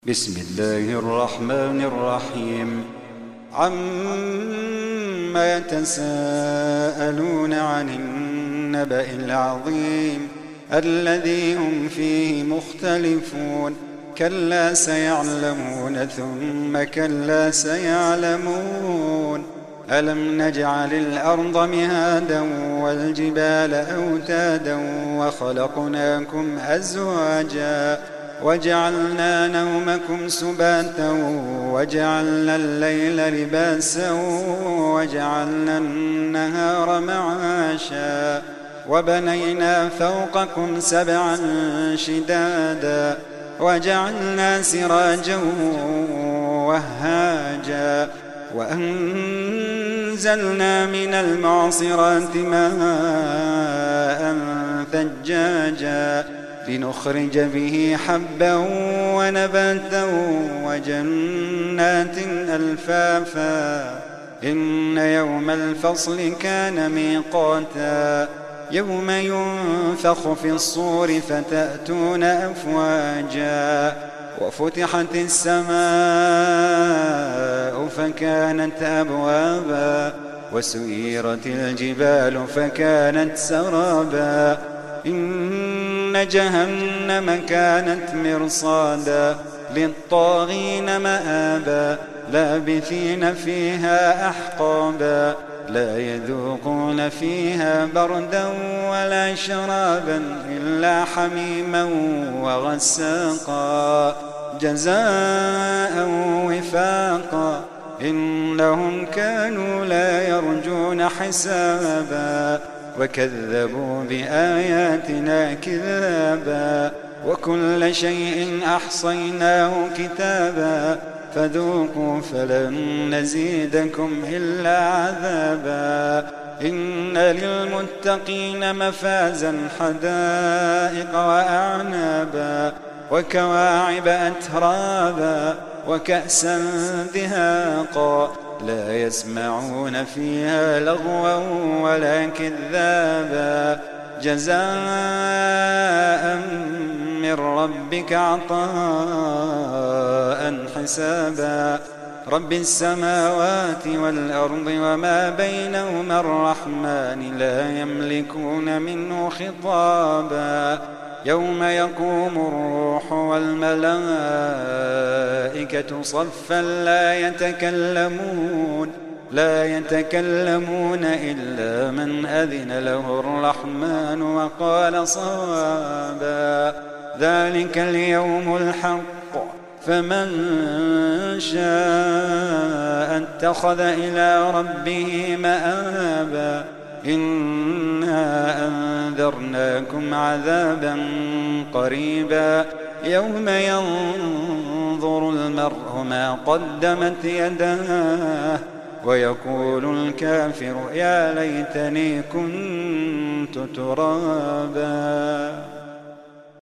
بسم الله الرحمن الرحيم. عما يتساءلون عن النبأ العظيم الذي هم فيه مختلفون. كلا سيعلمون ثم كلا سيعلمون. ألم نجعل الأرض مهادا والجبال أوتادا وخلقناكم أزواجا وجعلنا نومكم سباتا وجعلنا الليل لباسا وجعلنا النهار معاشا وبنينا فوقكم سبعا شدادا وجعلنا سراجا وهاجا وأنزلنا من المعصرات ماء ثجاجا لنخرج به حبا ونباتا وجنات ألفافا. إن يوم الفصل كان ميقاتا يوم ينفخ في الصور فتأتون أفواجا وفتحت السماء فكانت أبوابا وسيرت الجبال فكانت سرابا. إن جهنم كانت مرصادا للطاغين مآبا لابثين فيها أحقابا لا يذوقون فيها بردا ولا شرابا إلا حميما وغساقا جزاء وفاقا. إنهم كانوا لا يرجون حسابا وكذبوا بآياتنا كذابا وكل شيء أحصيناه كتابا فذوقوا فلن نزيدكم إلا عذابا. إن للمتقين مفازا حدائق وأعنابا وكواعب أترابا وكأسا دهاقا لا يسمعون فيها لغوا ولا كذابا جزاء من ربك عطاء حسابا. رب السماوات والأرض وما بينهما الرحمن لا يملكون منه خطابا. يوم يقوم الروح والملائكة صفا لا يتكلمون إلا من أذن له الرحمن وقال صوابا. ذلك اليوم الحق فمن شاء اتخذ إلى ربه مآبا. إنا أنذرناكم عذابا قريبا يوم ينظر المرء ما قدمت يداه ويقول الكافر يا ليتني كنت ترابا.